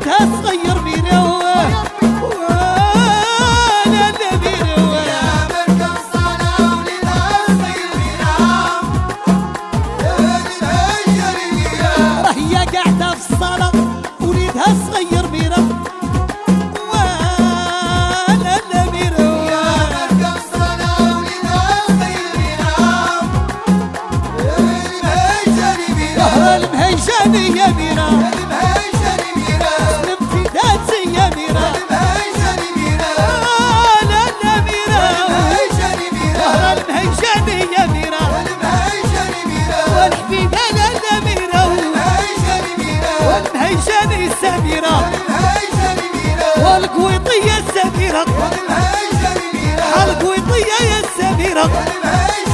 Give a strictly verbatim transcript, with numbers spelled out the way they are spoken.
وليدها صغير ميرا وانا الاميرة يا مركب صالة وليدها صغير ميرا المهجر ميرا راه هي قاعدة في الصالة وليدها صغير ميرا وانا الاميرة يا مركب صالة وليدها صغير ميرا المهجر ميرا المهيجان يا ميرا المهجر ميرا الامتداد يا ميرا المهجر ميرا انا الاميرة المهجر ميرا المهيجان يا ميرا المهجر ميرا والحبيبة الاميرة المهجر ميرا والمهيجان السميرة المهجر ميرا والقويطية السميرة المهجر ميرا القويطية يا السميرة المهجر